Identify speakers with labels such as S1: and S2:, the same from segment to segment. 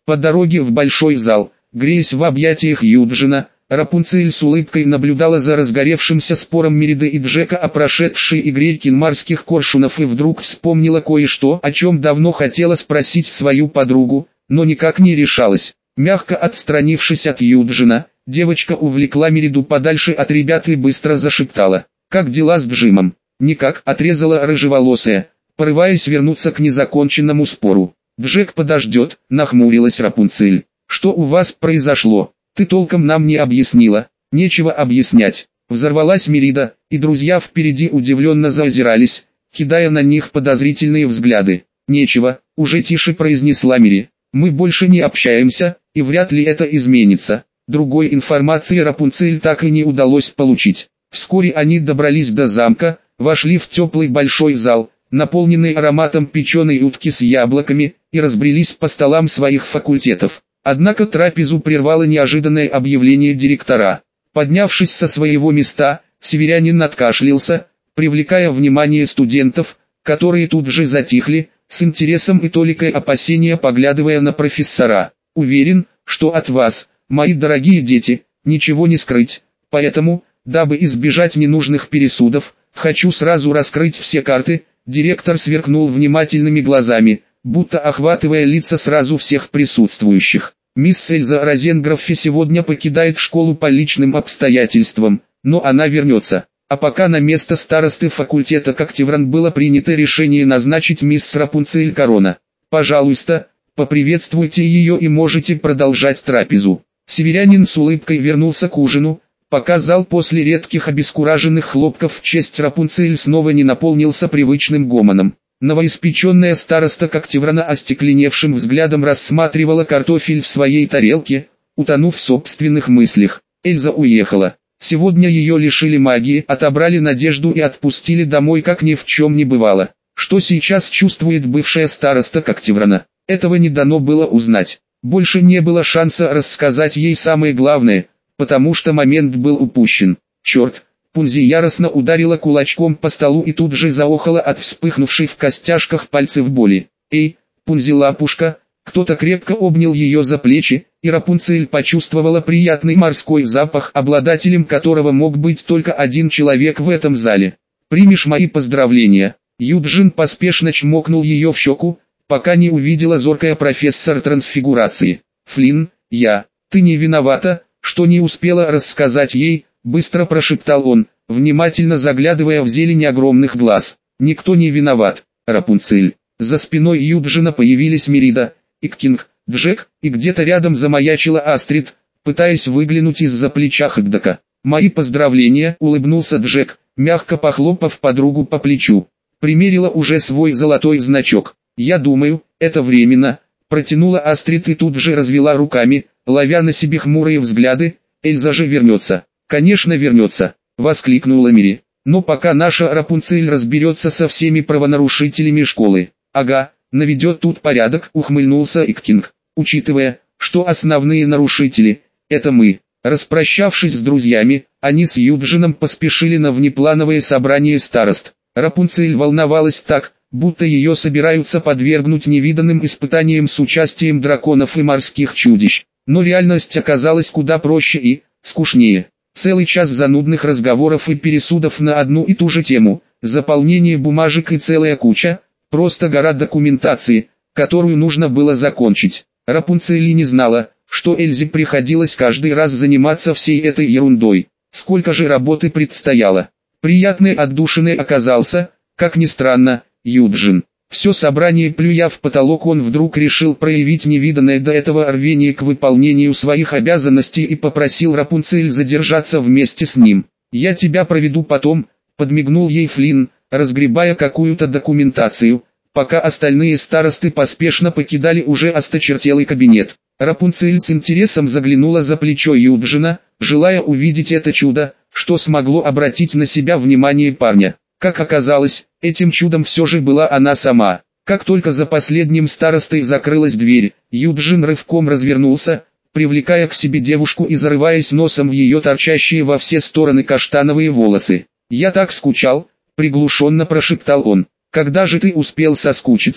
S1: По дороге в большой зал, греясь в объятиях Юджина, Рапунцель с улыбкой наблюдала за разгоревшимся спором Мериды и Джека о прошедшей игре кинмарских коршунов и вдруг вспомнила кое-что, о чем давно хотела спросить свою подругу, но никак не решалась. Мягко отстранившись от Юджина, девочка увлекла Мериду подальше от ребят и быстро зашептала: «Как дела с Джимом?» «Никак», — отрезала рыжеволосая, порываясь вернуться к незаконченному спору. «Джек подождет», — нахмурилась Рапунцель. «Что у вас произошло? Ты толком нам не объяснила». «Нечего объяснять», — взорвалась Мерида, и друзья впереди удивленно заозирались, кидая на них подозрительные взгляды. «Нечего», — уже тише произнесла Мери. «Мы больше не общаемся, и вряд ли это изменится». Другой информации Рапунцель так и не удалось получить. Вскоре они добрались до замка, вошли в теплый большой зал, наполненный ароматом печеной утки с яблоками, и разбрелись по столам своих факультетов. Однако трапезу прервало неожиданное объявление директора. Поднявшись со своего места, северянин откашлялся, привлекая внимание студентов, которые тут же затихли, с интересом и толикой опасения поглядывая на профессора. «Уверен, что от вас, мои дорогие дети, ничего не скрыть, поэтому, дабы избежать ненужных пересудов, хочу сразу раскрыть все карты». Директор сверкнул внимательными глазами, будто охватывая лица сразу всех присутствующих. «Мисс Эльза Розенграффи сегодня покидает школу по личным обстоятельствам, но она вернется. А пока на место старосты факультета Коктевран было принято решение назначить мисс Рапунцель Корона. Пожалуйста, поприветствуйте ее и можете продолжать трапезу». Северянин с улыбкой вернулся к ужину, пока зал после редких обескураженных хлопков в честь Рапунцель снова не наполнился привычным гомоном. Новоиспеченная староста Коктеврана остекленевшим взглядом рассматривала картофель в своей тарелке, утонув в собственных мыслях. Эльза уехала. Сегодня ее лишили магии, отобрали надежду и отпустили домой, как ни в чем не бывало. Что сейчас чувствует бывшая староста Коктеврана? Этого не дано было узнать. Больше не было шанса рассказать ей самое главное, потому что момент был упущен. «Черт!» Пунзи яростно ударила кулачком по столу и тут же заохала от вспыхнувшей в костяшках пальцев боли. «Эй, Пунзи лапушка!» Кто-то крепко обнял ее за плечи, и Рапунцель почувствовала приятный морской запах, обладателем которого мог быть только один человек в этом зале. «Примешь мои поздравления?» Юджин поспешно чмокнул ее в щеку, пока не увидела зоркая профессор трансфигурации. «Флинн, ты не виновата, что не успела рассказать ей», быстро прошептал он, внимательно заглядывая в зелень огромных глаз. «Никто не виноват, Рапунцель». За спиной Юджина появились Мерида, Иккинг, Джек, и где-то рядом замаячила Астрид, пытаясь выглянуть из-за плеча Хэгдака. «Мои поздравления», — улыбнулся Джек, мягко похлопав подругу по плечу. Примерила уже свой золотой значок. «Я думаю, это временно», — протянула Астрид и тут же развела руками, ловя на себе хмурые взгляды. «Эльза же вернется». «Конечно вернется», — воскликнула Мири. «Но пока наша Рапунцель разберется со всеми правонарушителями школы». «Ага, наведет тут порядок», — ухмыльнулся Иккинг. «Учитывая, что основные нарушители — это мы». Распрощавшись с друзьями, они с Юджином поспешили на внеплановое собрание старост. Рапунцель волновалась так, будто ее собираются подвергнуть невиданным испытаниям с участием драконов и морских чудищ. Но реальность оказалась куда проще и скучнее. Целый час занудных разговоров и пересудов на одну и ту же тему, заполнение бумажек и целая куча, просто гора документации, которую нужно было закончить. Рапунцель не знала, что Эльзе приходилось каждый раз заниматься всей этой ерундой. Сколько же работы предстояло. Приятной отдушиной оказался, как ни странно, Юджин. Все собрание плюя в потолок, он вдруг решил проявить невиданное до этого рвение к выполнению своих обязанностей и попросил Рапунцель задержаться вместе с ним. «Я тебя проведу потом», — подмигнул ей Флинн, разгребая какую-то документацию, пока остальные старосты поспешно покидали уже осточертелый кабинет. Рапунцель с интересом заглянула за плечо Юджина, желая увидеть это чудо, что смогло обратить на себя внимание парня. Как оказалось, этим чудом все же была она сама. Как только за последним старостой закрылась дверь, Юджин рывком развернулся, привлекая к себе девушку и зарываясь носом в ее торчащие во все стороны каштановые волосы. «Я так скучал», — приглушенно прошептал он. «Когда же ты успел соскучиться?»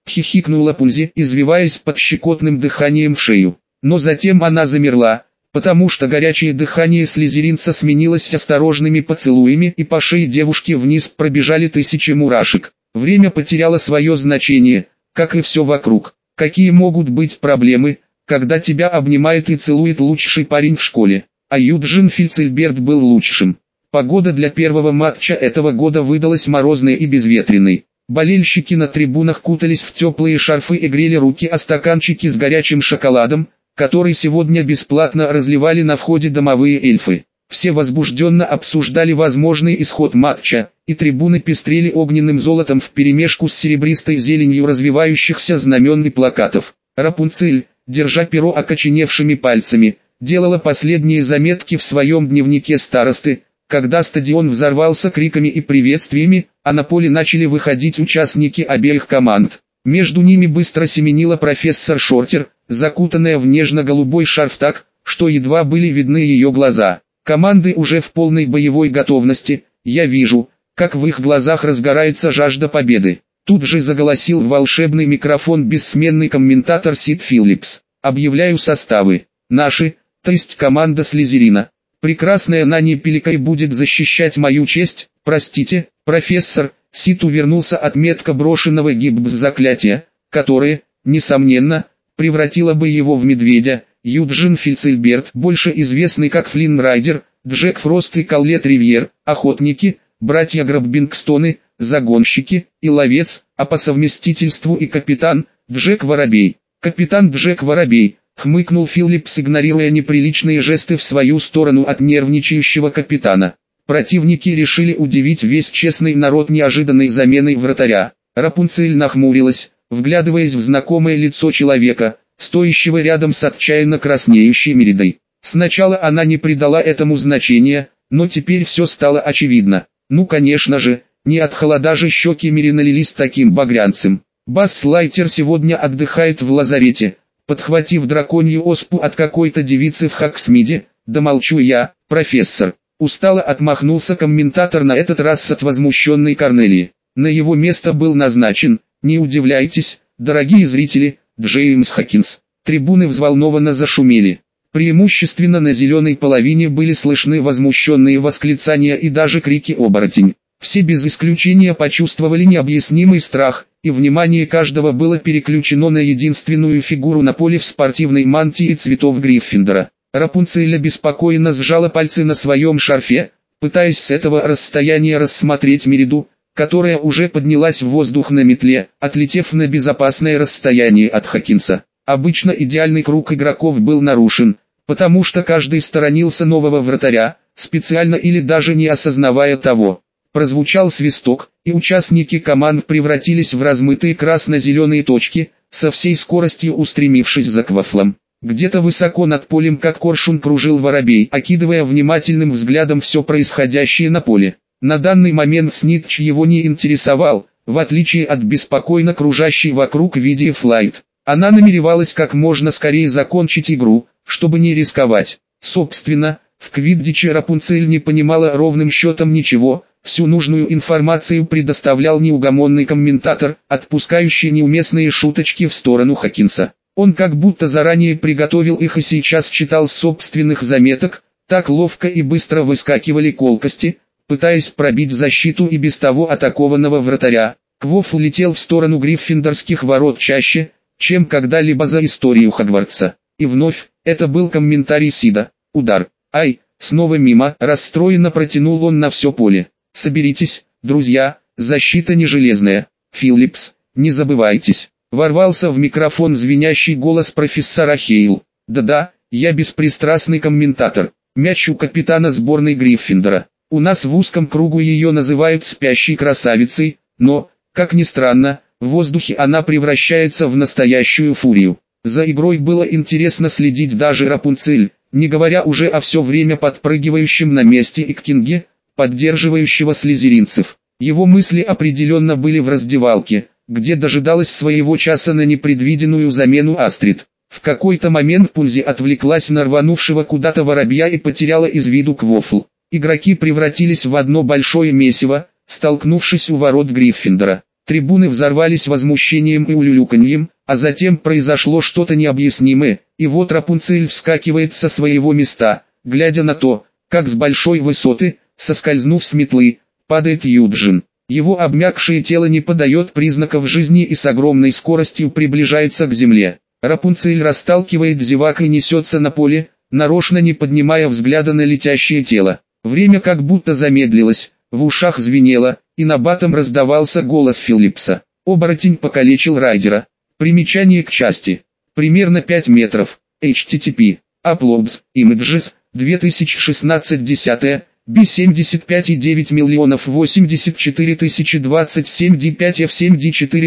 S1: хихикнула Пунзи, извиваясь под щекотным дыханием в шею. Но затем она замерла, потому что горячее дыхание слизеринца сменилось осторожными поцелуями, и по шее девушки вниз пробежали тысячи мурашек. Время потеряло свое значение, как и все вокруг. Какие могут быть проблемы, когда тебя обнимает и целует лучший парень в школе? А Юджин Фицельберт был лучшим. Погода для первого матча этого года выдалась морозной и безветренной. Болельщики на трибунах кутались в теплые шарфы и грели руки о стаканчики с горячим шоколадом, который сегодня бесплатно разливали на входе домовые эльфы. Все возбужденно обсуждали возможный исход матча, и трибуны пестрели огненным золотом вперемешку с серебристой зеленью развивающихся знамен и плакатов. Рапунцель, держа перо окоченевшими пальцами, делала последние заметки в своем дневнике старосты, когда стадион взорвался криками и приветствиями, а на поле начали выходить участники обеих команд. Между ними быстро семенила профессор Шортер, закутанная в нежно-голубой шарф так, что едва были видны ее глаза. Команды уже в полной боевой готовности, я вижу, как в их глазах разгорается жажда победы. Тут же заголосил в волшебный микрофон бессменный комментатор Сид Филлипс. Объявляю составы. Наши, то есть команда Слизерина. Прекрасная Нани Пеликай будет защищать мою честь, простите, профессор. Сид увернулся от метко брошенного гиббс заклятия, которое, несомненно, превратило бы его в медведя. Юджин Фицельберт, больше известный как Флинн Райдер, Джек Фрост и Коллет Ривьер, охотники, братья Граббингстоны, загонщики и ловец, а по совместительству и капитан, Джек Воробей. Капитан Джек Воробей, хмыкнул Филлипс, игнорируя неприличные жесты в свою сторону от нервничающего капитана. Противники решили удивить весь честный народ неожиданной заменой вратаря. Рапунцель нахмурилась, вглядываясь в знакомое лицо человека, стоящего рядом с отчаянно краснеющей Меридой. Сначала она не придала этому значения, но теперь все стало очевидно. Ну конечно же, не от холода же щеки Мери налились таким багрянцем. Басс Слайтер сегодня отдыхает в лазарете, подхватив драконью оспу от какой-то девицы в Хаксмиде. Да молчу я, профессор. Устало отмахнулся комментатор, на этот раз от возмущенной Корнелии. На его место был назначен, не удивляйтесь, дорогие зрители, Джеймс Хокинс. Трибуны взволнованно зашумели. Преимущественно на зеленой половине были слышны возмущенные восклицания и даже крики «оборотень». Все без исключения почувствовали необъяснимый страх, и внимание каждого было переключено на единственную фигуру на поле в спортивной мантии цветов Гриффиндора. Рапунцель беспокойно сжала пальцы на своем шарфе, пытаясь с этого расстояния рассмотреть Мериду, которая уже поднялась в воздух на метле, отлетев на безопасное расстояние от Хокинса. Обычно идеальный круг игроков был нарушен, потому что каждый сторонился нового вратаря, специально или даже не осознавая того. Прозвучал свисток, и участники команд превратились в размытые красно-зеленые точки, со всей скоростью устремившись за Квафлом. Где-то высоко над полем как коршун кружил воробей, окидывая внимательным взглядом все происходящее на поле. На данный момент Снитч его не интересовал, в отличие от беспокойно кружащей вокруг Видии Флайт. Она намеревалась как можно скорее закончить игру, чтобы не рисковать. Собственно, в Квиддиче Рапунцель не понимала ровным счетом ничего, всю нужную информацию предоставлял неугомонный комментатор, отпускающий неуместные шуточки в сторону Хокинса. Он как будто заранее приготовил их и сейчас читал с собственных заметок, так ловко и быстро выскакивали колкости, пытаясь пробить защиту и без того атакованного вратаря. Квофл летел в сторону гриффиндорских ворот чаще, чем когда-либо за историю Хогвартса. И вновь, это был комментарий Сида. Удар. Ай, снова мимо, расстроенно протянул он на все поле. Соберитесь, друзья, защита не железная. Филлипс, не забывайтесь. Ворвался в микрофон звенящий голос профессора Хейл. Да-да, я беспристрастный комментатор. Мяч у капитана сборной Гриффиндора. У нас в узком кругу ее называют спящей красавицей, но, как ни странно, в воздухе она превращается в настоящую фурию. За игрой было интересно следить даже Рапунцель, не говоря уже о все время подпрыгивающем на месте Иккинге, поддерживающего слизеринцев. Его мысли определенно были в раздевалке, где дожидалась своего часа на непредвиденную замену Астрид. В какой-то момент Пунзи отвлеклась на рванувшего куда-то воробья и потеряла из виду Квофл. Игроки превратились в одно большое месиво, столкнувшись у ворот Гриффиндора. Трибуны взорвались возмущением и улюлюканьем, а затем произошло что-то необъяснимое, и вот Рапунцель вскакивает со своего места, глядя на то, как с большой высоты, соскользнув с метлы, падает Юджин. Его обмякшее тело не подает признаков жизни и с огромной скоростью приближается к земле. Рапунцель расталкивает зевак и несется на поле, нарочно не поднимая взгляда на летящее тело. Время как будто замедлилось, в ушах звенело, и набатом раздавался голос Филлипса. Оборотень покалечил райдера. Примечание к части. Примерно 5 метров. HTTP. Uploads. Images. 2016 10. B75,9 миллионов 84 тысячи 27 D5 F7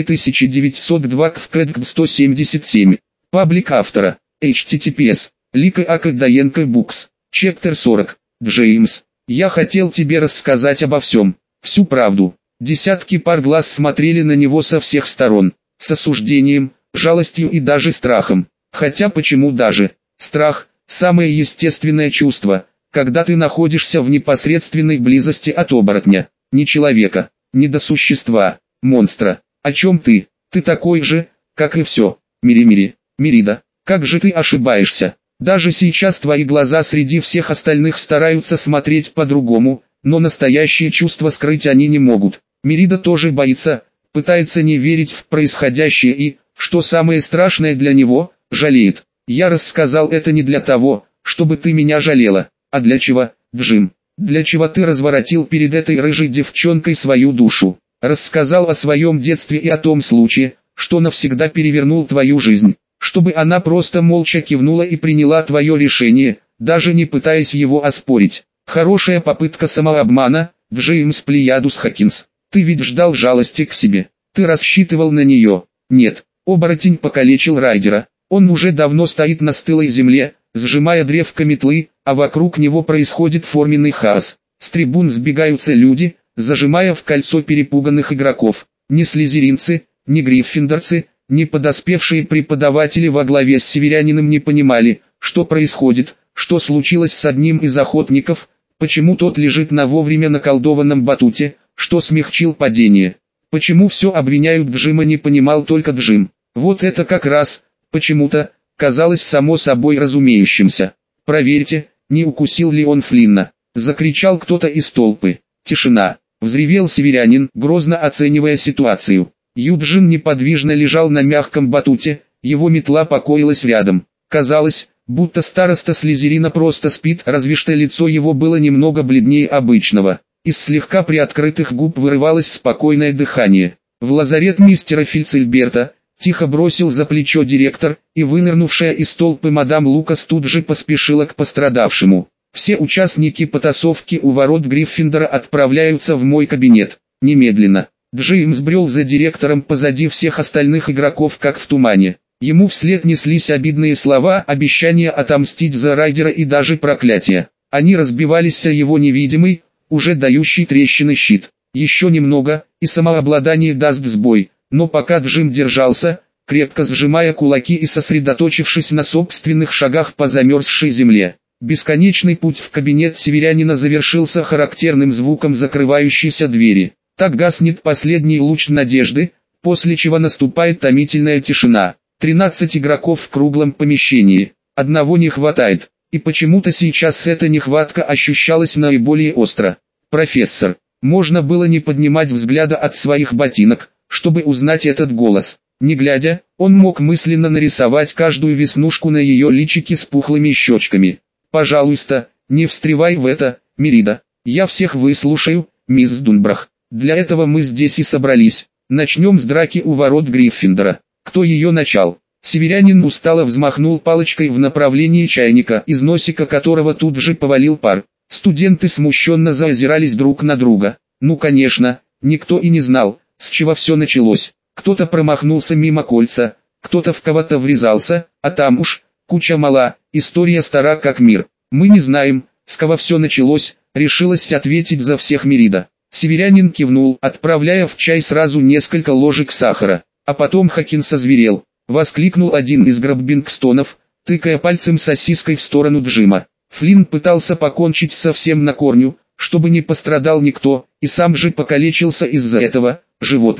S1: D4902 КВК 177. Паблик автора. HTTPS. Лика Акадаенко Букс. Чептер 40. Джеймс. Я хотел тебе рассказать обо всем. Всю правду. Десятки пар глаз смотрели на него со всех сторон. С осуждением, жалостью и даже страхом. Хотя почему даже? Страх – самое естественное чувство, когда ты находишься в непосредственной близости от оборотня. Не человека, не до существа, монстра. О чем ты? Ты такой же, как и все. Мири-Мири, Мирида, как же ты ошибаешься? Даже сейчас твои глаза среди всех остальных стараются смотреть по-другому, но настоящие чувства скрыть они не могут. Мирида тоже боится, пытается не верить в происходящее и, что самое страшное для него, жалеет. Я рассказал это не для того, чтобы ты меня жалела, а для чего, Джим? Для чего ты разворотил перед этой рыжей девчонкой свою душу? Рассказал о своем детстве и о том случае, что навсегда перевернул твою жизнь. Чтобы она просто молча кивнула и приняла твое решение, даже не пытаясь его оспорить. Хорошая попытка самообмана, Джеймс Плеядус Хокинс. Ты ведь ждал жалости к себе. Ты рассчитывал на нее. Нет, оборотень покалечил райдера. Он уже давно стоит на стылой земле, сжимая древко метлы, а вокруг него происходит форменный хаос. С трибун сбегаются люди, зажимая в кольцо перепуганных игроков. Ни слизеринцы, ни гриффиндорцы, ни подоспевшие преподаватели во главе с северянином не понимали, что происходит, что случилось с одним из охотников, почему тот лежит на вовремя наколдованном батуте, что смягчил падение. Почему все обвиняют Джима, не понимал только Джим. Вот это как раз, почему-то, казалось само собой разумеющимся. «Проверьте, не укусил ли он Флинна», — закричал кто-то из толпы. Тишина. Взревел северянин, грозно оценивая ситуацию. Юджин неподвижно лежал на мягком батуте, его метла покоилась рядом. Казалось, будто староста Слизерина просто спит, разве что лицо его было немного бледнее обычного. Из слегка приоткрытых губ вырывалось спокойное дыхание. В лазарет мистера Фильцельберта, тихо бросил за плечо директор, и вынырнувшая из толпы мадам Лукас тут же поспешила к пострадавшему. Все участники потасовки у ворот Гриффиндора отправляются в мой кабинет. Немедленно. Джеймс брел за директором позади всех остальных игроков как в тумане. Ему вслед неслись обидные слова, обещания отомстить за райдера и даже проклятия. Они разбивались о его невидимый, уже дающий трещины щит. Еще немного, и самообладание даст сбой, но пока Джим держался, крепко сжимая кулаки и сосредоточившись на собственных шагах по замерзшей земле. Бесконечный путь в кабинет северянина завершился характерным звуком закрывающейся двери. Так гаснет последний луч надежды, после чего наступает томительная тишина. 13 игроков в круглом помещении. Одного не хватает, и почему-то сейчас эта нехватка ощущалась наиболее остро. «Профессор». Можно было не поднимать взгляда от своих ботинок, чтобы узнать этот голос. Не глядя, он мог мысленно нарисовать каждую веснушку на ее личике с пухлыми щечками. «Пожалуйста, не встревай в это, Мирида. Я всех выслушаю, мисс Дунбрах. Для этого мы здесь и собрались. Начнем с драки у ворот Гриффиндора. Кто ее начал?» Северянин устало взмахнул палочкой в направлении чайника, из носика которого тут же повалил пар. Студенты смущенно заозирались друг на друга. Ну конечно, никто и не знал, с чего все началось. Кто-то промахнулся мимо кольца, кто-то в кого-то врезался, а там уж, куча мала, история стара как мир. Мы не знаем, с кого все началось, решилась ответить за всех Мирида. Северянин кивнул, отправляя в чай сразу несколько ложек сахара. А потом Хокинс озверел. Воскликнул один из Граббингстонов, тыкая пальцем сосиской в сторону Джима. Флинн пытался покончить со всем на корню, чтобы не пострадал никто, и сам же покалечился из-за этого животного.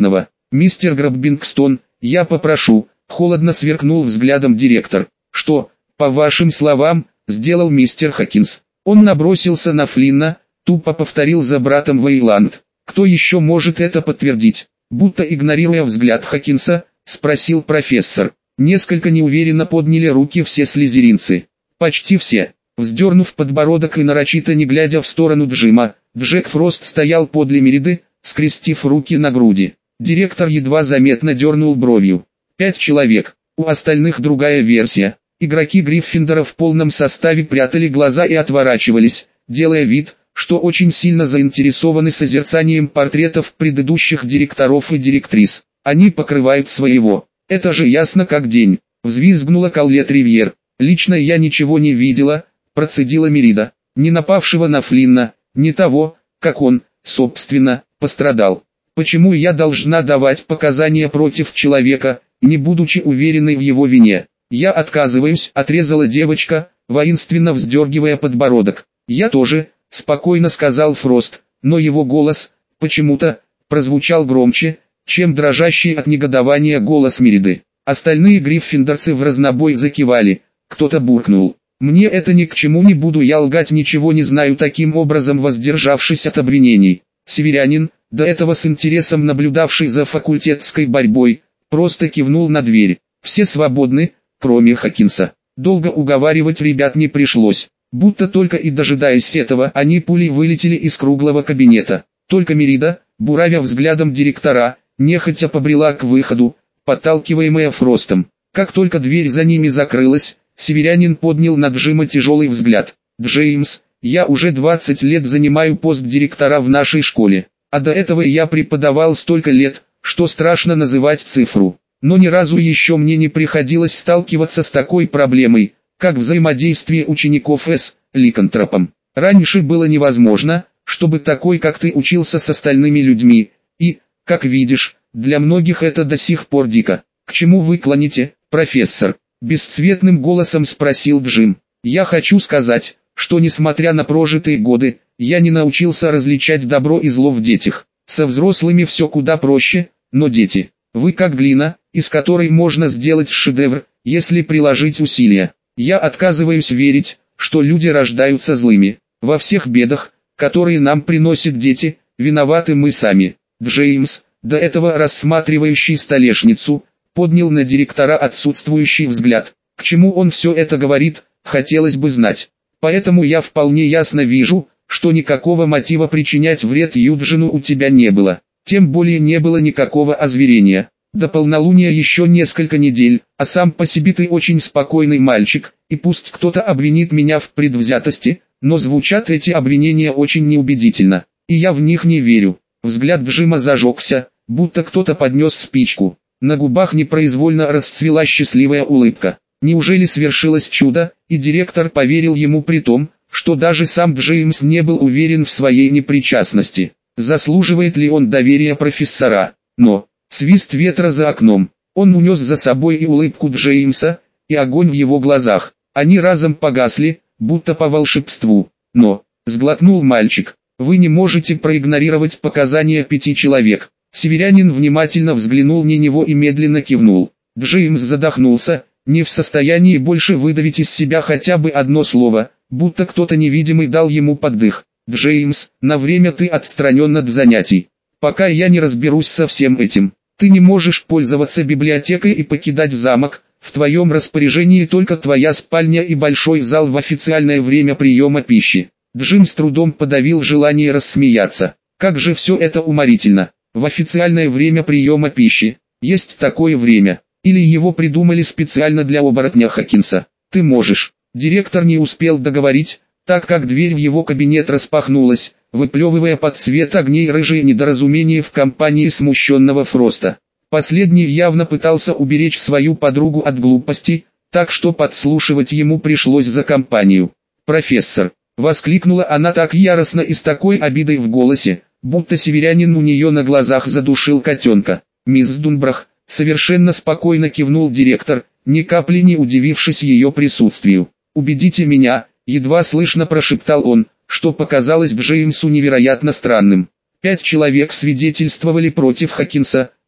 S1: «Мистер Граббингстон, я попрошу», — холодно сверкнул взглядом директор. «Что, по вашим словам, сделал мистер Хокинс?» Он набросился на Флинна, тупо повторил за братом Вейланд. «Кто еще может это подтвердить?» Будто игнорируя взгляд Хокинса, спросил профессор. Несколько неуверенно подняли руки все слизеринцы. Почти все. Вздернув подбородок и нарочито не глядя в сторону Джима, Джек Фрост стоял подле Мериды, скрестив руки на груди. Директор едва заметно дернул бровью. 5 человек. У остальных другая версия. Игроки Гриффиндора в полном составе прятали глаза и отворачивались, делая вид, что очень сильно заинтересованы созерцанием портретов предыдущих директоров и директрис. Они покрывают своего. «Это же ясно как день», — взвизгнула Коллет Ривьер. «Лично я ничего не видела», — процедила Мерида. «Ни напавшего на Флинна, ни того, как он, собственно, пострадал. Почему я должна давать показания против человека, не будучи уверенной в его вине?» «Я отказываюсь», — отрезала девочка, воинственно вздергивая подбородок. «Я тоже», — спокойно сказал Фрост, но его голос, почему-то, прозвучал громче, чем дрожащий от негодования голос Мериды. Остальные гриффиндорцы в разнобой закивали, кто-то буркнул. «Мне это ни к чему, не буду я лгать, ничего не знаю», таким образом воздержавшись от обвинений. Северянин, до этого с интересом наблюдавший за факультетской борьбой, просто кивнул на дверь. «Все свободны, кроме Хокинса». Долго уговаривать ребят не пришлось. Будто только и дожидаясь этого, они пулей вылетели из круглого кабинета. Только Мерида, буравя взглядом директора, нехотя побрела к выходу, подталкиваемая Фростом. Как только дверь за ними закрылась, северянин поднял на Джима тяжелый взгляд. «Джеймс, я уже 20 лет занимаю пост директора в нашей школе, а до этого я преподавал столько лет, что страшно называть цифру. Но ни разу еще мне не приходилось сталкиваться с такой проблемой, как взаимодействие учеников с ликантропом. Раньше было невозможно, чтобы такой как ты учился с остальными людьми, и, как видишь, для многих это до сих пор дико. К чему вы клоните, профессор?» Бесцветным голосом спросил Джим. «Я хочу сказать, что несмотря на прожитые годы, я не научился различать добро и зло в детях. Со взрослыми все куда проще, но дети, вы как глина, из которой можно сделать шедевр, если приложить усилия. Я отказываюсь верить, что люди рождаются злыми. Во всех бедах, которые нам приносят дети, виноваты мы сами». Джеймс, до этого рассматривающий столешницу, поднял на директора отсутствующий взгляд. К чему он все это говорит, хотелось бы знать. «Поэтому я вполне ясно вижу, что никакого мотива причинять вред Юджину у тебя не было. Тем более не было никакого озверения. До полнолуния еще несколько недель, а сам по себе ты очень спокойный мальчик, и пусть кто-то обвинит меня в предвзятости, но звучат эти обвинения очень неубедительно, и я в них не верю». Взгляд Джима зажегся, будто кто-то поднес спичку. На губах непроизвольно расцвела счастливая улыбка. Неужели свершилось чудо, и директор поверил ему при том, что даже сам Джеймс не был уверен в своей непричастности? Заслуживает ли он доверия профессора? Но, свист ветра за окном, он унес за собой и улыбку Джеймса, и огонь в его глазах. Они разом погасли, будто по волшебству. «Но», — сглотнул мальчик, — «вы не можете проигнорировать показания 5 человек». Северянин внимательно взглянул на него и медленно кивнул. Джеймс задохнулся, не в состоянии больше выдавить из себя хотя бы одно слово, будто кто-то невидимый дал ему поддых. «Джеймс, на время ты отстранен от занятий. Пока я не разберусь со всем этим. Ты не можешь пользоваться библиотекой и покидать замок, в твоем распоряжении только твоя спальня и большой зал в официальное время приема пищи». Джим с трудом подавил желание рассмеяться. Как же все это уморительно. В официальное время приема пищи. Есть такое время. Или его придумали специально для оборотня Хокинса. Ты можешь. Директор не успел договорить, так как дверь в его кабинет распахнулась, выплевывая под свет огней рыжие недоразумения в компании смущенного Фроста. Последний явно пытался уберечь свою подругу от глупости, так что подслушивать ему пришлось за компанию. «Профессор!» — воскликнула она так яростно и с такой обидой в голосе, будто северянин у нее на глазах задушил котенка. «Мисс Дунбрах», — совершенно спокойно кивнул директор, ни капли не удивившись ее присутствию. «Убедите меня», — едва слышно прошептал он, что показалось Джеймсу невероятно странным. 5 человек свидетельствовали против Хокинса,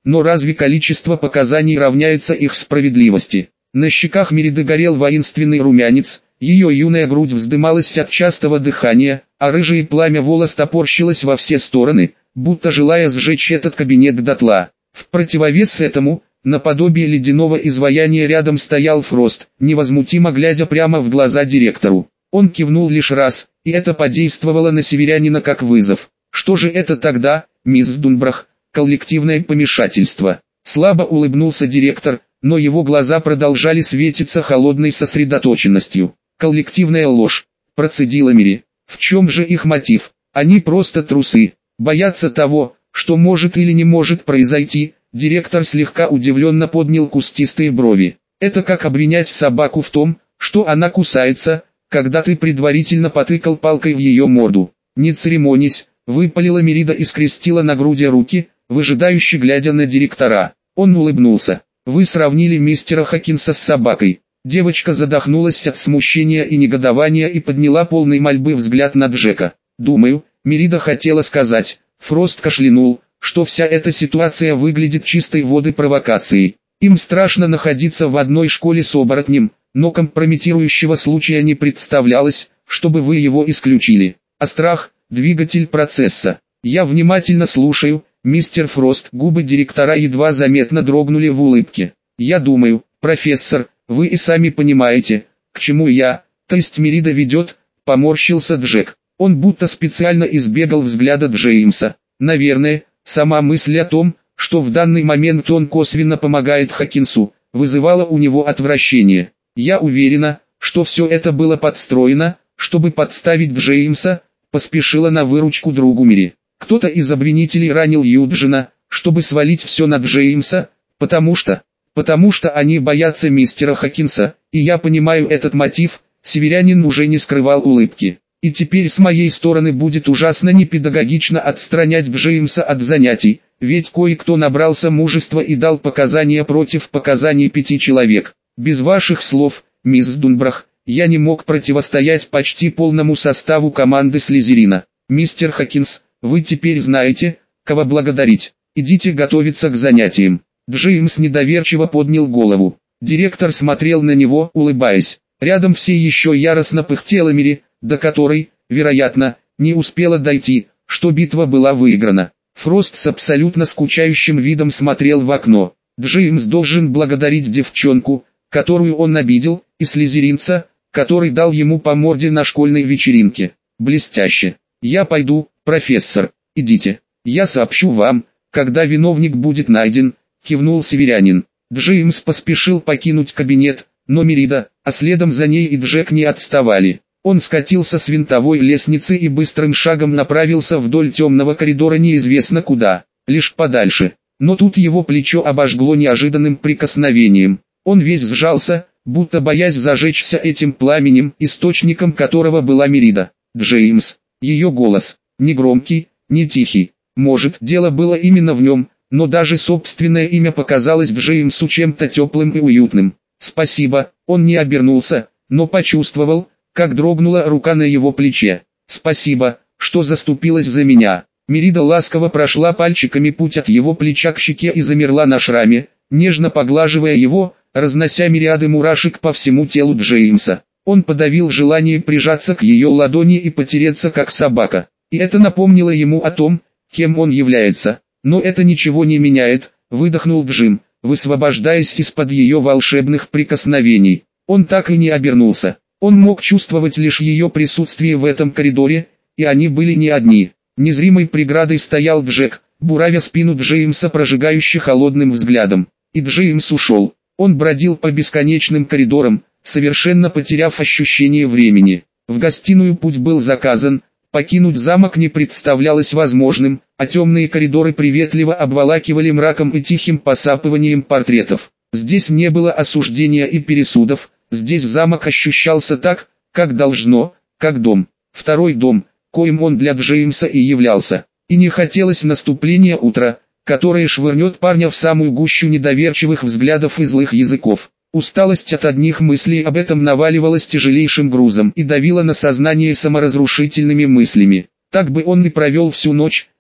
S1: но разве количество показаний равняется их справедливости? На щеках Мериды горел воинственный румянец, ее юная грудь вздымалась от частого дыхания, а рыжее пламя волос топорщилось во все стороны, будто желая сжечь этот кабинет дотла. В противовес этому, наподобие ледяного изваяния рядом стоял Фрост, невозмутимо глядя прямо в глаза директору. Он кивнул лишь раз, и это подействовало на северянина как вызов. Что же это тогда, мисс Дунбрах, коллективное помешательство? Слабо улыбнулся директор, но его глаза продолжали светиться холодной сосредоточенностью. Коллективная ложь, процедила Мири. В чем же их мотив? Они просто трусы, боятся того, что может или не может произойти. Директор слегка удивленно поднял кустистые брови. Это как обвинять собаку в том, что она кусается, когда ты предварительно потыкал палкой в ее морду. Не церемонись, выпалила Мерида и скрестила на груди руки, выжидающе глядя на директора. Он улыбнулся. Вы сравнили мистера Хокинса с собакой. Девочка задохнулась от смущения и негодования и подняла полный мольбы взгляд на Джека. Думаю, Мерида хотела сказать. Фрост кашлянул, что вся эта ситуация выглядит чистой воды провокацией. Им страшно находиться в одной школе с оборотнем, но компрометирующего случая не представлялось, чтобы вы его исключили. А страх – двигатель процесса. Я внимательно слушаю, мистер Фрост. Губы директора едва заметно дрогнули в улыбке. Я думаю, профессор, вы и сами понимаете, к чему я, то есть Мерида ведет, поморщился Джек. Он будто специально избегал взгляда Джеймса. Наверное, сама мысль о том, что в данный момент он косвенно помогает Хокинсу, вызывала у него отвращение. Я уверена, что все это было подстроено, чтобы подставить Джеймса, поспешила на выручку другу Мири. Кто-то из обвинителей ранил Юджина, чтобы свалить все на Джеймса, потому что они боятся мистера Хокинса, и я понимаю этот мотив. Северянин уже не скрывал улыбки. И теперь с моей стороны будет ужасно непедагогично отстранять Джеймса от занятий, ведь кое-кто набрался мужества и дал показания против показаний 5 человек. Без ваших слов, мисс Дунбрах, я не мог противостоять почти полному составу команды Слизерина. Мистер Хокинс, вы теперь знаете, кого благодарить. Идите готовиться к занятиям. Джеймс недоверчиво поднял голову. Директор смотрел на него, улыбаясь. Рядом все еще яростно пыхтела Мири, до которой, вероятно, не успела дойти, что битва была выиграна. Фрост с абсолютно скучающим видом смотрел в окно. Джеймс должен благодарить девчонку, которую он обидел, и слизеринца, который дал ему по морде на школьной вечеринке. Блестяще. Я пойду, профессор, идите. Я сообщу вам, когда виновник будет найден, кивнул северянин. Джеймс поспешил покинуть кабинет, но Мерида, а следом за ней и Джек не отставали. Он скатился с винтовой лестницы и быстрым шагом направился вдоль темного коридора неизвестно куда, лишь подальше. Но тут его плечо обожгло неожиданным прикосновением. Он весь сжался, будто боясь зажечься этим пламенем, источником которого была Мерида. Джеймс. Ее голос. Не громкий, не тихий. Может, дело было именно в нем, но даже собственное имя показалось Джеймсу чем-то теплым и уютным. «Спасибо», он не обернулся, но почувствовал, как дрогнула рука на его плече. «Спасибо, что заступилась за меня». Мерида ласково прошла пальчиками путь от его плеча к щеке и замерла на шраме, нежно поглаживая его, разнося мириады мурашек по всему телу Джеймса. Он подавил желание прижаться к ее ладони и потереться как собака. И это напомнило ему о том, кем он является. «Но это ничего не меняет», — выдохнул Джим, высвобождаясь из-под ее волшебных прикосновений. Он так и не обернулся. Он мог чувствовать лишь ее присутствие в этом коридоре, и они были не одни. Незримой преградой стоял Джек, буравя спину Джеймса прожигающе холодным взглядом. И Джеймс ушел. Он бродил по бесконечным коридорам, совершенно потеряв ощущение времени. В гостиную путь был заказан, покинуть замок не представлялось возможным, а темные коридоры приветливо обволакивали мраком и тихим посапыванием портретов. Здесь не было осуждения и пересудов, здесь замок ощущался так, как должно, как дом. Второй дом, коим он для Джеймса и являлся. И не хотелось наступления утра, которое швырнет парня в самую гущу недоверчивых взглядов и злых языков. Усталость от одних мыслей об этом наваливалась тяжелейшим грузом и давила на сознание саморазрушительными мыслями. Так бы он и провел всю ночь,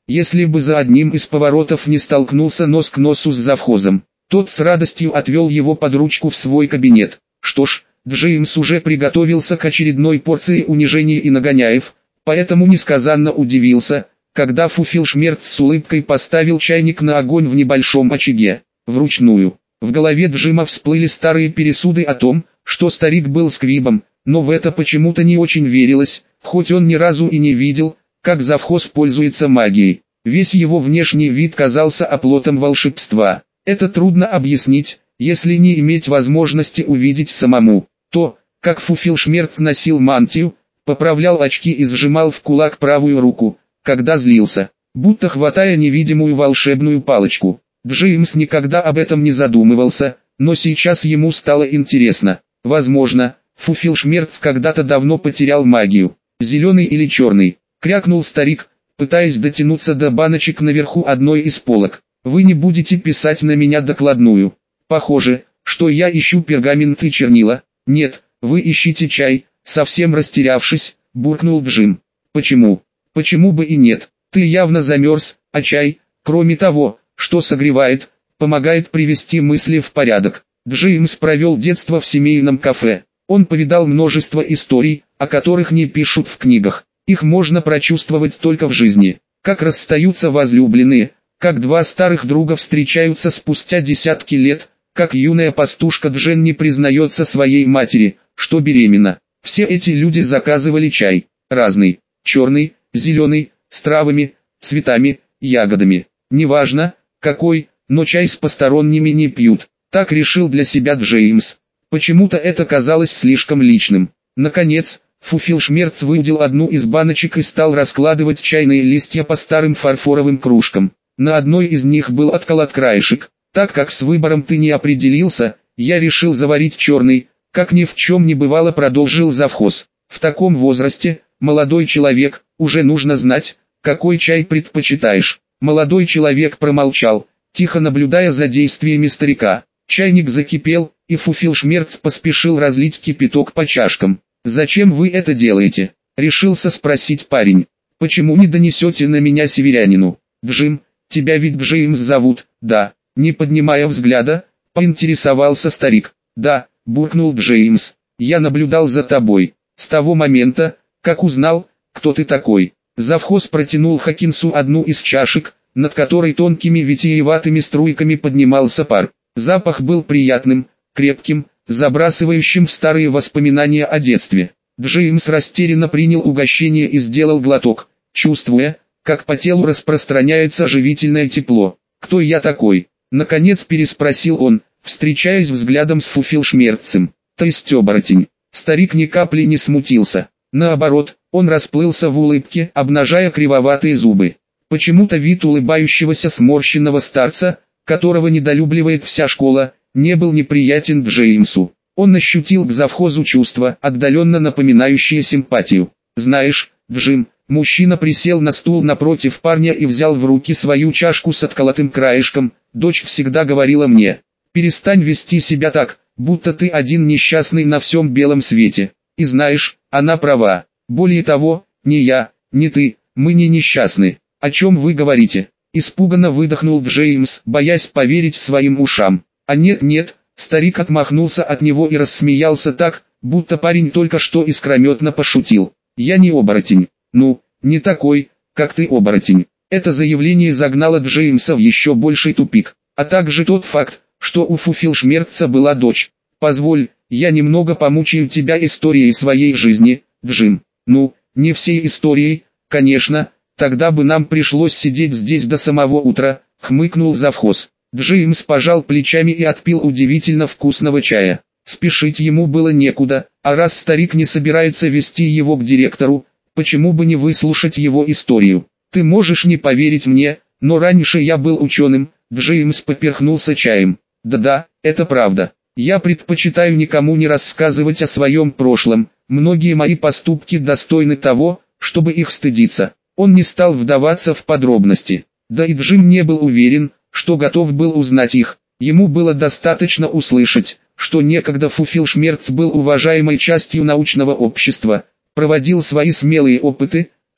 S1: если бы за одним из поворотов не столкнулся нос к носу с завхозом. Тот с радостью отвел его под ручку в свой кабинет. Что ж, Джеймс уже приготовился к очередной порции унижений и нагоняев, поэтому несказанно удивился, когда Фуфелшмерц с улыбкой поставил чайник на огонь в небольшом очаге, вручную. В голове Джима всплыли старые пересуды о том, что старик был сквибом, но в это почему-то не очень верилось, хоть он ни разу и не видел, как завхоз пользуется магией. Весь его внешний вид казался оплотом волшебства. Это трудно объяснить, если не иметь возможности увидеть самому. То, как Фуфелшмерц носил мантию, поправлял очки и сжимал в кулак правую руку, когда злился, будто хватая невидимую волшебную палочку. Джеймс никогда об этом не задумывался, но сейчас ему стало интересно. Возможно, Фуфелшмерц когда-то давно потерял магию. «Зеленый или черный?» — крякнул старик, пытаясь дотянуться до баночек наверху одной из полок. «Вы не будете писать на меня докладную. Похоже, что я ищу пергамент и чернила». «Нет, вы ищите чай», — совсем растерявшись, буркнул Джим. «Почему? Почему бы и нет? Ты явно замерз, а чай, кроме того, что согревает, помогает привести мысли в порядок». Джеймс провел детство в семейном кафе. Он повидал множество историй, о которых не пишут в книгах. Их можно прочувствовать только в жизни. Как расстаются возлюбленные, как два старых друга встречаются спустя десятки лет, как юная пастушка Дженни признается своей матери, что беременна. Все эти люди заказывали чай, разный, черный, зеленый, с травами, цветами, ягодами. Неважно, какой, но чай с посторонними не пьют. Так решил для себя Джеймс. Почему-то это казалось слишком личным. Наконец, Фуфелшмерц выудил одну из баночек и стал раскладывать чайные листья по старым фарфоровым кружкам. На одной из них был отколот краешек. «Так как с выбором ты не определился, я решил заварить черный», — как ни в чем не бывало, продолжил завхоз. «В таком возрасте, молодой человек, уже нужно знать, какой чай предпочитаешь». Молодой человек промолчал, тихо наблюдая за действиями старика. Чайник закипел, и Фуфелшмерц поспешил разлить кипяток по чашкам. «Зачем вы это делаете?» — решился спросить парень. «Почему не донесете на меня северянину?» «Джим, тебя ведь Джеймс зовут?» «Да». Не поднимая взгляда, поинтересовался старик. «Да», — буркнул Джеймс, — «я наблюдал за тобой, с того момента, как узнал, кто ты такой». Завхоз протянул Хокинсу одну из чашек, над которой тонкими витиеватыми струйками поднимался пар. Запах был приятным, крепким, забрасывающим в старые воспоминания о детстве. Джеймс растерянно принял угощение и сделал глоток, чувствуя, как по телу распространяется живительное тепло. «Кто я такой?» — наконец переспросил он, встречаясь взглядом с Фуфелшмерцем. «То есть оборотень». Старик ни капли не смутился. Наоборот, он расплылся в улыбке, обнажая кривоватые зубы. Почему-то вид улыбающегося сморщенного старца, которого недолюбливает вся школа, не был неприятен Джеймсу. Он ощутил к завхозу чувство, отдаленно напоминающее симпатию. «Знаешь, Джим», мужчина присел на стул напротив парня и взял в руки свою чашку с отколотым краешком, «дочь всегда говорила мне, перестань вести себя так, будто ты один несчастный на всем белом свете. И знаешь, она права. Более того, ни я, ни ты, мы не несчастны. О чем вы говорите?» Испуганно выдохнул Джеймс, боясь поверить своим ушам. «А нет», старик отмахнулся от него и рассмеялся так, будто парень только что искрометно пошутил. «Я не оборотень. Ну, не такой, как ты оборотень». Это заявление загнало Джеймса в еще больший тупик, а также тот факт, что у Фуфелшмерца была дочь. «Позволь, я немного помучаю тебя историей своей жизни, Джим». «Ну, не всей историей, конечно, тогда бы нам пришлось сидеть здесь до самого утра», — хмыкнул завхоз. Джеймс пожал плечами и отпил удивительно вкусного чая. Спешить ему было некуда, а раз старик не собирается вести его к директору, почему бы не выслушать его историю? «Ты можешь не поверить мне, но раньше я был ученым», — Джеймс поперхнулся чаем. «Да-да, это правда. Я предпочитаю никому не рассказывать о своем прошлом, многие мои поступки достойны того, чтобы их стыдиться». Он не стал вдаваться в подробности. Да и Джим не был уверен, что готов был узнать их. Ему было достаточно услышать, что некогда Фуфелшмерц был уважаемой частью научного общества, проводил свои смелые опыты,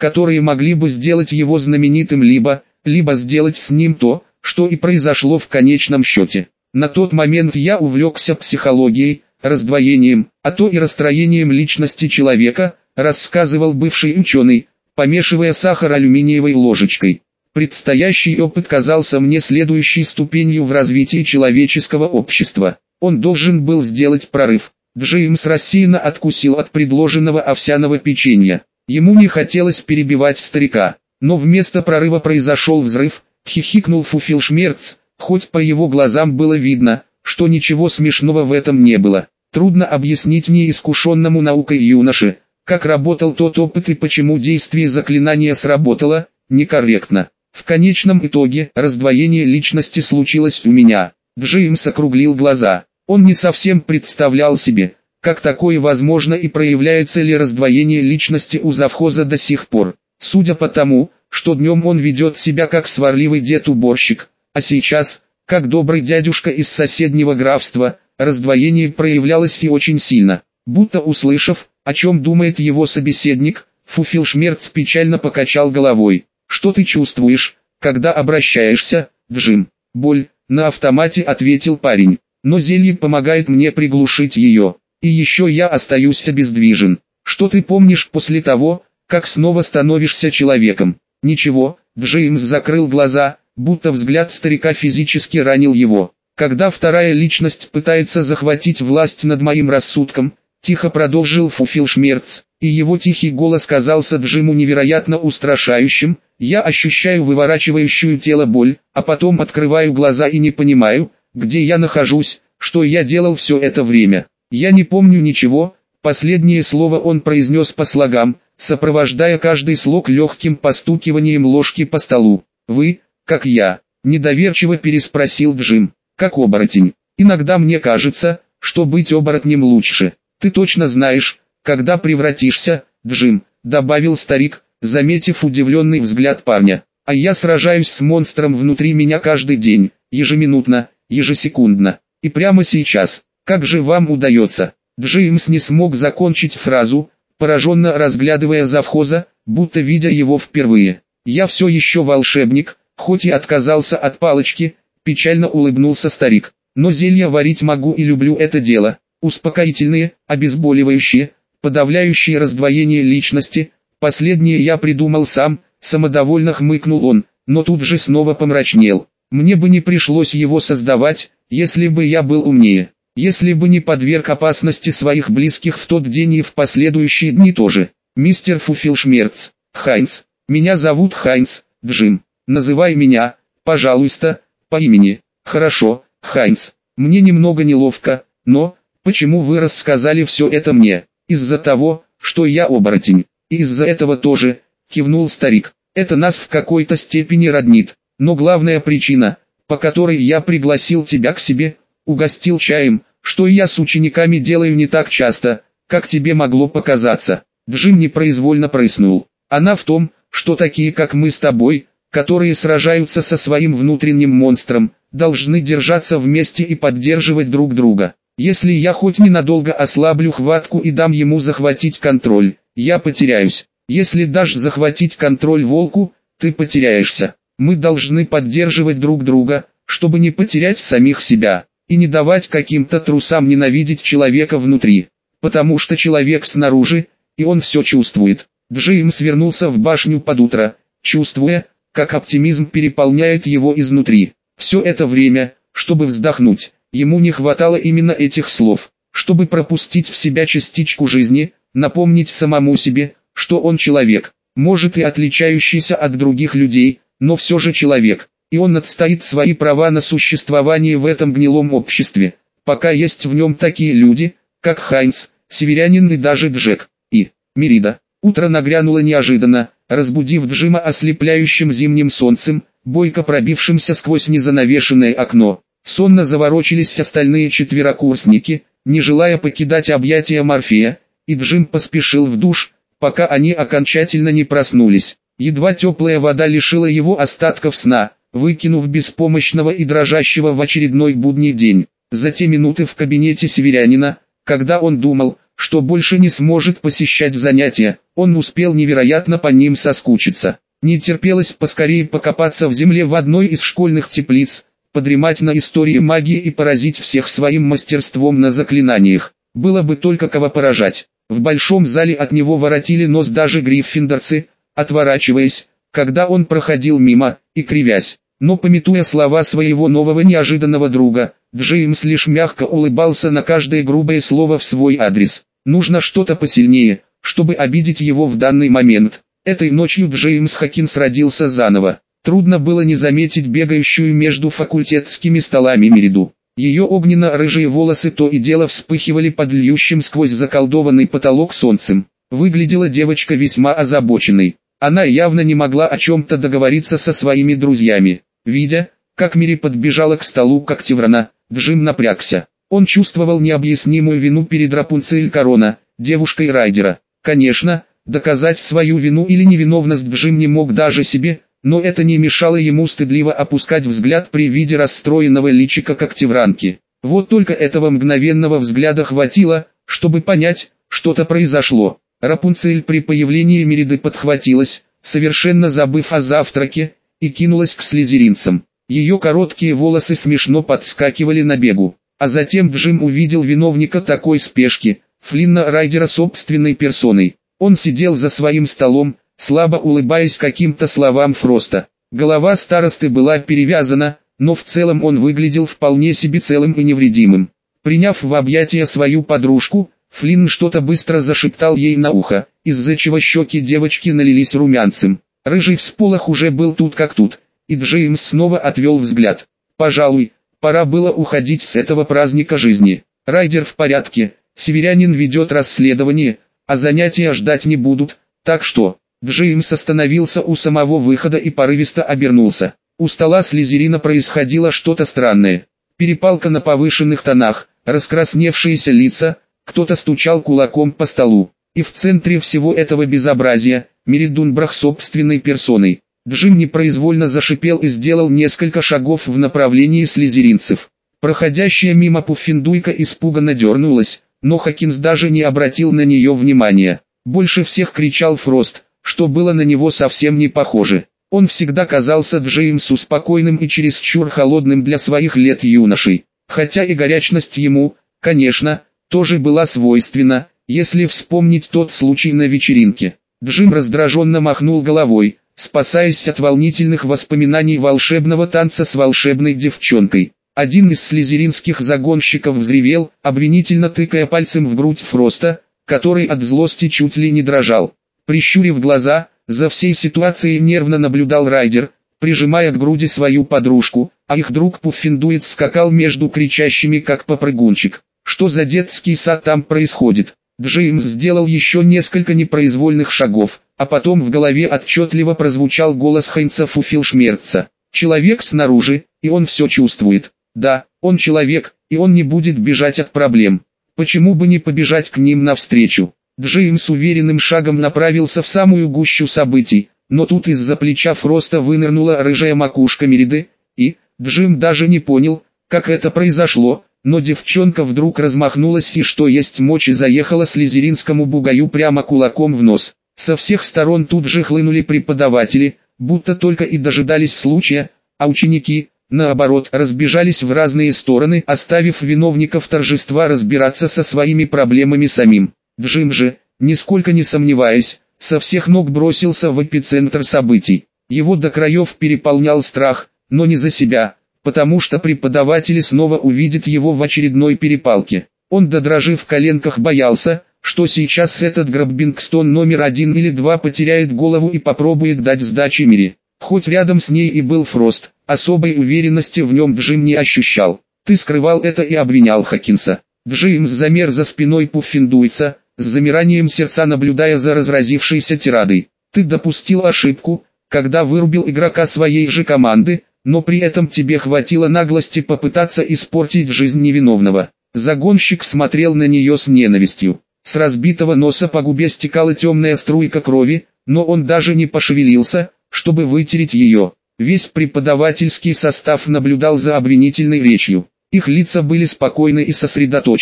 S1: которые могли бы сделать его знаменитым либо сделать с ним то, что и произошло в конечном счете. На тот момент я увлекся психологией, раздвоением, а то и расстроением личности человека, рассказывал бывший ученый, помешивая сахар алюминиевой ложечкой. Предстоящий опыт казался мне следующей ступенью в развитии человеческого общества. Он должен был сделать прорыв. Джеймс рассеянно откусил от предложенного овсяного печенья. Ему не хотелось перебивать старика, но вместо прорыва произошел взрыв, хихикнул Фуфелшмерц, хоть по его глазам было видно, что ничего смешного в этом не было. Трудно объяснить неискушенному наукой юноше, как работал тот опыт и почему действие заклинания сработало, некорректно. В конечном итоге раздвоение личности случилось у меня. Джеймс округлил глаза. Он не совсем представлял себе, как такое возможно и проявляется ли раздвоение личности у завхоза до сих пор. Судя по тому, что днем он ведет себя как сварливый дед-уборщик, а сейчас, как добрый дядюшка из соседнего графства, раздвоение проявлялось и очень сильно. Будто услышав, о чем думает его собеседник, Фуфелшмерц печально покачал головой. «Что ты чувствуешь, когда обращаешься, Джим?» «Боль», — на автомате ответил парень. «Но зелье помогает мне приглушить ее. И еще я остаюсь обездвижен. Что ты помнишь после того, как снова становишься человеком?» «Ничего», — Джеймс закрыл глаза, будто взгляд старика физически ранил его. «Когда вторая личность пытается захватить власть над моим рассудком», — тихо продолжил Фуфелшмерц, и его тихий голос казался Джиму невероятно устрашающим, «я ощущаю выворачивающую тело боль, а потом открываю глаза и не понимаю, где я нахожусь, что я делал все это время. Я не помню ничего». Последнее слово он произнес по слогам, сопровождая каждый слог легким постукиванием ложки по столу. «Вы, как я?» – недоверчиво переспросил Джим. «Как оборотень. Иногда мне кажется, что быть оборотнем лучше. Ты точно знаешь, когда превратишься, Джим», – добавил старик, заметив удивленный взгляд парня. «А я сражаюсь с монстром внутри меня каждый день, ежеминутно, ежесекундно. И прямо сейчас. Как же вам удается?» Джеймс не смог закончить фразу, пораженно разглядывая завхоза, будто видя его впервые. «Я все еще волшебник, хоть и отказался от палочки», — печально улыбнулся старик. «Но зелья варить могу и люблю это дело. Успокоительные, обезболивающие, подавляющие раздвоение личности. Последнее я придумал сам», — самодовольно хмыкнул он, но тут же снова помрачнел. «Мне бы не пришлось его создавать, если бы я был умнее. Если бы не подверг опасности своих близких в тот день и в последующие дни тоже. Мистер Фуфелшмерц, Хайнц, меня зовут Хайнц, Джим. Называй меня, пожалуйста, по имени». «Хорошо, Хайнц. Мне немного неловко, но, почему вы рассказали все это мне?» «Из-за того, что я оборотень. И из-за этого тоже», кивнул старик. «Это нас в какой-то степени роднит. Но главная причина, по которой я пригласил тебя к себе, угостил чаем, что я с учениками делаю не так часто, как тебе могло показаться». Джим непроизвольно прыснул. «Она в том, что такие как мы с тобой, которые сражаются со своим внутренним монстром, должны держаться вместе и поддерживать друг друга. Если я хоть ненадолго ослаблю хватку и дам ему захватить контроль, я потеряюсь. Если дашь захватить контроль волку, ты потеряешься. Мы должны поддерживать друг друга, чтобы не потерять самих себя. И не давать каким-то трусам ненавидеть человека внутри, потому что человек снаружи, и он все чувствует». Джеймс вернулся в башню под утро, чувствуя, как оптимизм переполняет его изнутри. Все это время, чтобы вздохнуть, ему не хватало именно этих слов, чтобы пропустить в себя частичку жизни, напомнить самому себе, что он человек, может и отличающийся от других людей, но все же человек. И он отстоит свои права на существование в этом гнилом обществе, пока есть в нем такие люди, как Хайнц, северянин и даже Джек, и Мерида. Утро нагрянуло неожиданно, разбудив Джима ослепляющим зимним солнцем, бойко пробившимся сквозь незанавешенное окно. Сонно заворочились остальные четверокурсники, не желая покидать объятия Морфея, и Джим поспешил в душ, пока они окончательно не проснулись. Едва теплая вода лишила его остатков сна, выкинув беспомощного и дрожащего в очередной будний день. За те минуты в кабинете северянина, когда он думал, что больше не сможет посещать занятия, он успел невероятно по ним соскучиться. Не терпелось поскорее покопаться в земле в одной из школьных теплиц, подремать на истории магии и поразить всех своим мастерством на заклинаниях. Было бы только кого поражать. В большом зале от него воротили нос даже гриффиндорцы, отворачиваясь, когда он проходил мимо, и кривясь. Но памятуя слова своего нового неожиданного друга, Джеймс лишь мягко улыбался на каждое грубое слово в свой адрес. Нужно что-то посильнее, чтобы обидеть его в данный момент. Этой ночью Джеймс Хокинс родился заново. Трудно было не заметить бегающую между факультетскими столами Мериду. Ее огненно-рыжие волосы то и дело вспыхивали под льющим сквозь заколдованный потолок солнцем. Выглядела девочка весьма озабоченной. Она явно не могла о чем-то договориться со своими друзьями. Видя, как Мири подбежала к столу как Теврана, Джим напрягся. Он чувствовал необъяснимую вину перед Рапунцель Корона, девушкой Райдера. Конечно, доказать свою вину или невиновность Джим не мог даже себе, но это не мешало ему стыдливо опускать взгляд при виде расстроенного личика Когтевранки. Вот только этого мгновенного взгляда хватило, чтобы понять, что-то произошло. Рапунцель при появлении Мериды подхватилась, совершенно забыв о завтраке, и кинулась к слизеринцам. Ее короткие волосы смешно подскакивали на бегу. А затем Джим увидел виновника такой спешки, Флинна Райдера собственной персоной. Он сидел за своим столом, слабо улыбаясь каким-то словам Фроста. Голова старосты была перевязана, но в целом он выглядел вполне себе целым и невредимым. Приняв в объятия свою подружку, Флинн что-то быстро зашептал ей на ухо, из-за чего щеки девочки налились румянцем. Рыжий всполох уже был тут как тут, и Джеймс снова отвел взгляд. Пожалуй, пора было уходить с этого праздника жизни. Райдер в порядке, северянин ведет расследование, а занятия ждать не будут, так что... Джеймс остановился у самого выхода и порывисто обернулся. У стола Слизерина происходило что-то странное. Перепалка на повышенных тонах, раскрасневшиеся лица, кто-то стучал кулаком по столу. И в центре всего этого безобразия, Мерид Дунбрах собственной персоной. Джим непроизвольно зашипел и сделал несколько шагов в направлении слизеринцев. Проходящая мимо Пуффиндуйка испуганно дернулась, но Хокинс даже не обратил на нее внимания. Больше всех кричал Фрост, что было на него совсем не похоже. Он всегда казался Джеймсу спокойным и чересчур холодным для своих лет юношей. Хотя и горячность ему, конечно, тоже была свойственна, если вспомнить тот случай на вечеринке. Джим раздраженно махнул головой, спасаясь от волнительных воспоминаний волшебного танца с волшебной девчонкой. Один из слизеринских загонщиков взревел, обвинительно тыкая пальцем в грудь Фроста, который от злости чуть ли не дрожал. Прищурив глаза, за всей ситуацией нервно наблюдал Райдер, прижимая к груди свою подружку, а их друг Пуффиндуец скакал между кричащими как попрыгунчик. Что за детский сад там происходит? Джеймс сделал еще несколько непроизвольных шагов, а потом в голове отчетливо прозвучал голос Хайнца Фуфилшмерца. Человек снаружи, и он все чувствует. Да, он человек, и он не будет бежать от проблем. Почему бы не побежать к ним навстречу? Джеймс уверенным шагом направился в самую гущу событий, но тут из-за плеча Фроста вынырнула рыжая макушка Мериды, и Джим даже не понял, как это произошло, но девчонка вдруг размахнулась и что есть мочи заехала слизеринскому бугаю прямо кулаком в нос. Со всех сторон тут же хлынули преподаватели, будто только и дожидались случая, а ученики, наоборот, разбежались в разные стороны, оставив виновников торжества разбираться со своими проблемами самим. Джим же, нисколько не сомневаясь, со всех ног бросился в эпицентр событий. Его до краев переполнял страх, но не за себя, потому что преподаватели снова увидят его в очередной перепалке. Он до дрожи в коленках боялся, что сейчас этот Граббингстон номер 1 или 2 потеряет голову и попробует дать сдачи Мири. Хоть рядом с ней и был Фрост, особой уверенности в нем Джим не ощущал. Ты скрывал это и обвинял Хокинса. Джеймс замер за спиной Пуффиндуйца, с замиранием сердца наблюдая за разразившейся тирадой. Ты допустил ошибку, когда вырубил игрока своей же команды, но при этом тебе хватило наглости попытаться испортить жизнь невиновного. Загонщик смотрел на нее с ненавистью. С разбитого носа по губе стекала темная струйка крови, но он даже не пошевелился, чтобы вытереть ее. Весь преподавательский состав наблюдал за обвинительной речью. Их лица были спокойны и сосредоточены.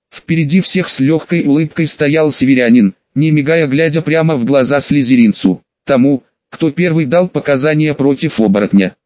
S1: Впереди всех с легкой улыбкой стоял северянин, не мигая глядя прямо в глаза слизеринцу, тому, кто первый дал показания против оборотня.